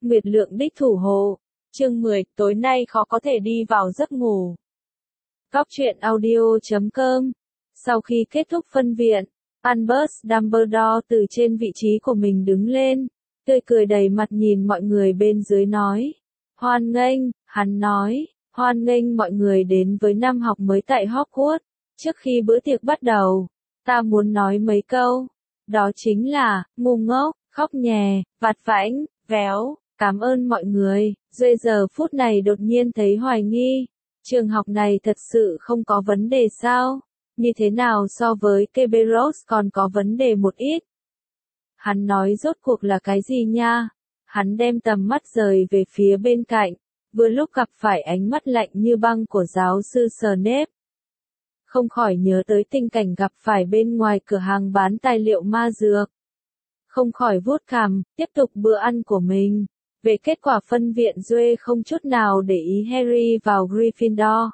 Nguyệt Lượng đích thủ hộ. Chương 10, tối nay khó có thể đi vào giấc ngủ. Góc truyện audio.com. Sau khi kết thúc phân viện, Albus Dumbledore từ trên vị trí của mình đứng lên, tươi cười đầy mặt nhìn mọi người bên dưới nói. Hoan nghênh, hắn nói, hoan nghênh mọi người đến với năm học mới tại Hogwarts. Trước khi bữa tiệc bắt đầu, ta muốn nói mấy câu. Đó chính là, ngu ngốc, khóc nhè, vặt vãnh, véo. Cảm ơn mọi người. Duệ giờ phút này đột nhiên thấy hoài nghi. Trường học này thật sự không có vấn đề sao? Như thế nào so với Kerberos còn có vấn đề một ít? Hắn nói rốt cuộc là cái gì nha? Hắn đem tầm mắt rời về phía bên cạnh, vừa lúc gặp phải ánh mắt lạnh như băng của giáo sư Snape. Không khỏi nhớ tới tình cảnh gặp phải bên ngoài cửa hàng bán tài liệu ma dược. Không khỏi vuốt cằm, tiếp tục bữa ăn của mình. Về kết quả phân viện Duệ không chút nào để ý Harry vào Gryffindor.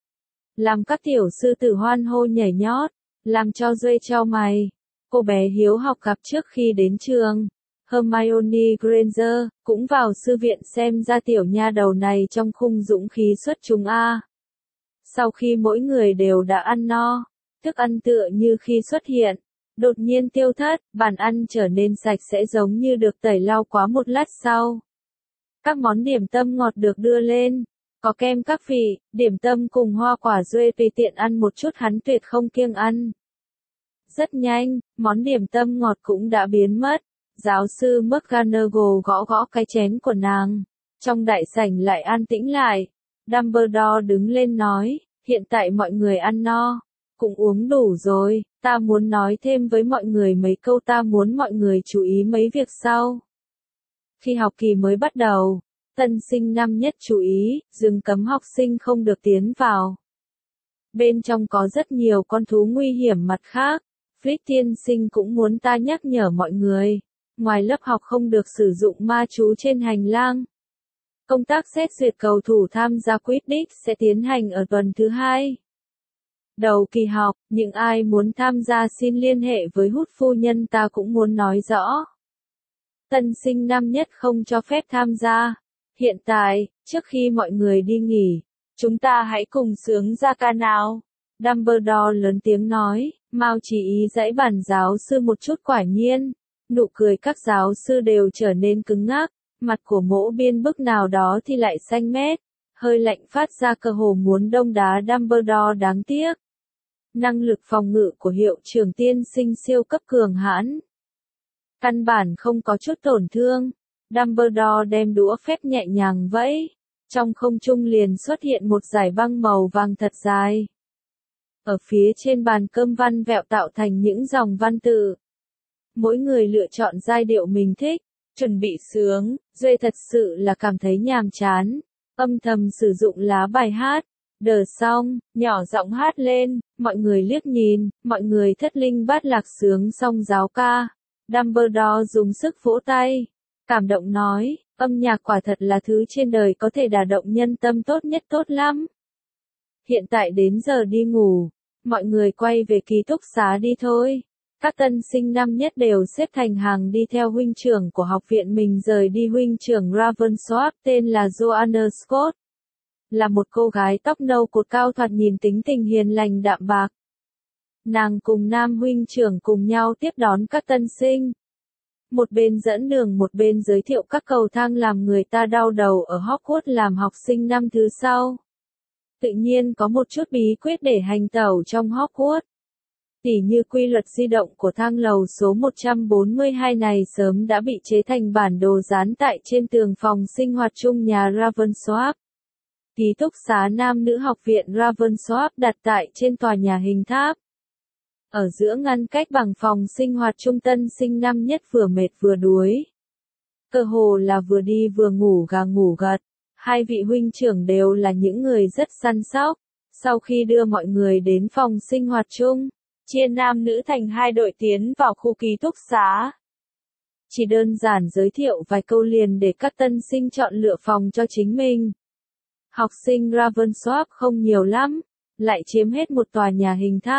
Làm các tiểu sư tử hoan hô nhảy nhót, làm cho Duệ chau mày. Cô bé hiếu học gặp trước khi đến trường, Hermione Granger, cũng vào sư viện xem ra tiểu nha đầu này trong khung dũng khí xuất chúng a. Sau khi mỗi người đều đã ăn no, thức ăn tựa như khi xuất hiện, đột nhiên tiêu thất, bàn ăn trở nên sạch sẽ giống như được tẩy lau quá một lát sau. Các món điểm tâm ngọt được đưa lên, có kem các vị, điểm tâm cùng hoa quả Duệ tùy tiện ăn một chút hắn tuyệt không kiêng ăn. Rất nhanh, món điểm tâm ngọt cũng đã biến mất. Giáo sư McGonagall gõ gõ cái chén của nàng. Trong đại sảnh lại an tĩnh lại. Dumbledore đứng lên nói, hiện tại mọi người ăn no, cũng uống đủ rồi, ta muốn nói thêm với mọi người mấy câu, ta muốn mọi người chú ý mấy việc sau. Khi học kỳ mới bắt đầu, tân sinh năm nhất chú ý, rừng cấm học sinh không được tiến vào. Bên trong có rất nhiều con thú nguy hiểm mặt khác. Fritz tiên sinh cũng muốn ta nhắc nhở mọi người, ngoài lớp học không được sử dụng ma chú trên hành lang. Công tác xét duyệt cầu thủ tham gia Quidditch sẽ tiến hành ở tuần thứ 2. Đầu kỳ học, những ai muốn tham gia xin liên hệ với Hút phu nhân, ta cũng muốn nói rõ. Tân sinh năm nhất không cho phép tham gia. Hiện tại, trước khi mọi người đi nghỉ, chúng ta hãy cùng sướng ra ca nào. Dumbledore lớn tiếng nói, mau chỉ ý dãy bản giáo sư một chút. Quả nhiên, nụ cười các giáo sư đều trở nên cứng ngắc, mặt của mỗi biên bức nào đó thì lại xanh mét, hơi lạnh phát ra cơ hồ muốn đông đá Dumbledore. Đáng tiếc, năng lực phòng ngự của hiệu trưởng tiên sinh siêu cấp cường hãn, căn bản không có chút tổn thương. Dumbledore đem đũa phép nhẹ nhàng vẫy, trong không trung liền xuất hiện một dải băng màu vàng thật dài. Ở phía trên bàn cơm văn vẹo tạo thành những dòng văn tự. Mỗi người lựa chọn giai điệu mình thích, chuẩn bị sướng. Duệ thật sự là cảm thấy nhàm chán, âm thầm sử dụng lá bài hát. Đờ xong, nhỏ giọng hát lên, mọi người liếc nhìn, mọi người thất linh bát lạc sướng xong giáo ca. Dumbledore dùng sức vỗ tay, cảm động nói, âm nhạc quả thật là thứ trên đời có thể đả động nhân tâm tốt nhất, tốt lắm. Hiện tại đến giờ đi ngủ, mọi người quay về ký túc xá đi thôi. Các tân sinh năm nhất đều xếp thành hàng đi theo huynh trưởng của học viện mình rời đi. Huynh trưởng Ravensworth tên là Joanna Scott, là một cô gái tóc nâu cột cao thoạt nhìn tính tình hiền lành đạm bạc. Nàng cùng nam huynh trưởng cùng nhau tiếp đón các tân sinh. Một bên dẫn đường một bên giới thiệu các cầu thang làm người ta đau đầu ở Hogwarts làm học sinh năm thứ sau. Tự nhiên có một chút bí quyết để hành tẩu trong Hogwarts. Tỉ như quy luật di động của thang lầu số 142 này sớm đã bị chế thành bản đồ dán tại trên tường phòng sinh hoạt chung nhà Ravensworth. Ký túc xá nam nữ học viện Ravensworth đặt tại trên tòa nhà hình tháp. Ở giữa ngăn cách bằng phòng sinh hoạt chung, tân sinh năm nhất vừa mệt vừa đuối. Cơ hồ là vừa đi vừa ngủ gà ngủ gật. Hai vị huynh trưởng đều là những người rất săn sóc. Sau khi đưa mọi người đến phòng sinh hoạt chung, chia nam nữ thành hai đội tiến vào khu ký túc xá. Chỉ đơn giản giới thiệu vài câu liền để các tân sinh chọn lựa phòng cho chính mình. Học sinh Ravensworth không nhiều lắm, lại chiếm hết một tòa nhà hình tháp.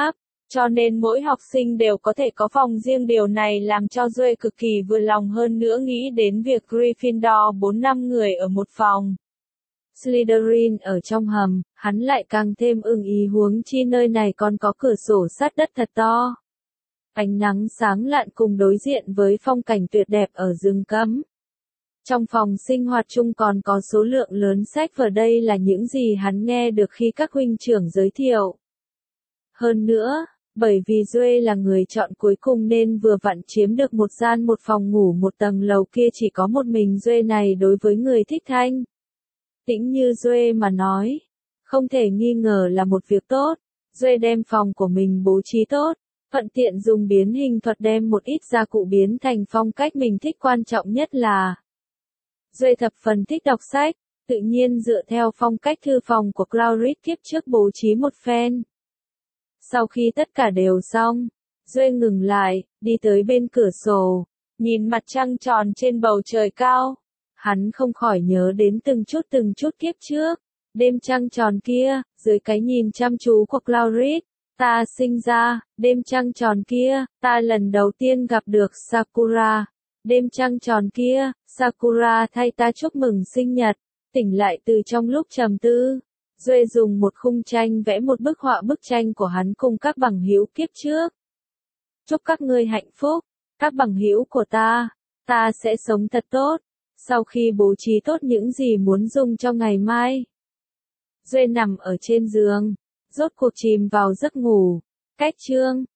Cho nên mỗi học sinh đều có thể có phòng riêng, điều này làm cho Duệ cực kỳ vừa lòng, hơn nữa nghĩ đến việc Gryffindor 4-5 người ở một phòng, Slytherin ở trong hầm, hắn lại càng thêm ưng ý, huống chi nơi này còn có cửa sổ sát đất thật to. Ánh nắng sáng lạn cùng đối diện với phong cảnh tuyệt đẹp ở rừng cấm. Trong phòng sinh hoạt chung còn có số lượng lớn sách vở, đây là những gì hắn nghe được khi các huynh trưởng giới thiệu. Hơn nữa, bởi vì Duệ là người chọn cuối cùng nên vừa vặn chiếm được một gian một phòng ngủ một tầng lầu kia chỉ có một mình Duệ này, đối với người thích thanh tĩnh như Duệ mà nói, không thể nghi ngờ là một việc tốt. Duệ đem phòng của mình bố trí tốt, thuận tiện dùng biến hình thuật đem một ít gia cụ biến thành phong cách mình thích, quan trọng nhất là Duệ thập phần thích đọc sách, tự nhiên dựa theo phong cách thư phòng của Clarice kiếp trước bố trí một phen. Sau khi tất cả đều xong, Duệ ngừng lại, đi tới bên cửa sổ, nhìn mặt trăng tròn trên bầu trời cao. Hắn không khỏi nhớ đến từng chút kiếp trước, đêm trăng tròn kia, dưới cái nhìn chăm chú của Clarice, ta sinh ra, đêm trăng tròn kia, ta lần đầu tiên gặp được Sakura. Đêm trăng tròn kia, Sakura thay ta chúc mừng sinh nhật. Tỉnh lại từ trong lúc trầm tư, Duệ dùng một khung tranh vẽ một bức họa, bức tranh của hắn cùng các bằng hữu kiếp trước. Chúc các ngươi hạnh phúc, các bằng hữu của ta sẽ sống thật tốt. Sau khi bố trí tốt những gì muốn dùng cho ngày mai, Duệ nằm ở trên giường, rốt cuộc chìm vào giấc ngủ. Kết chương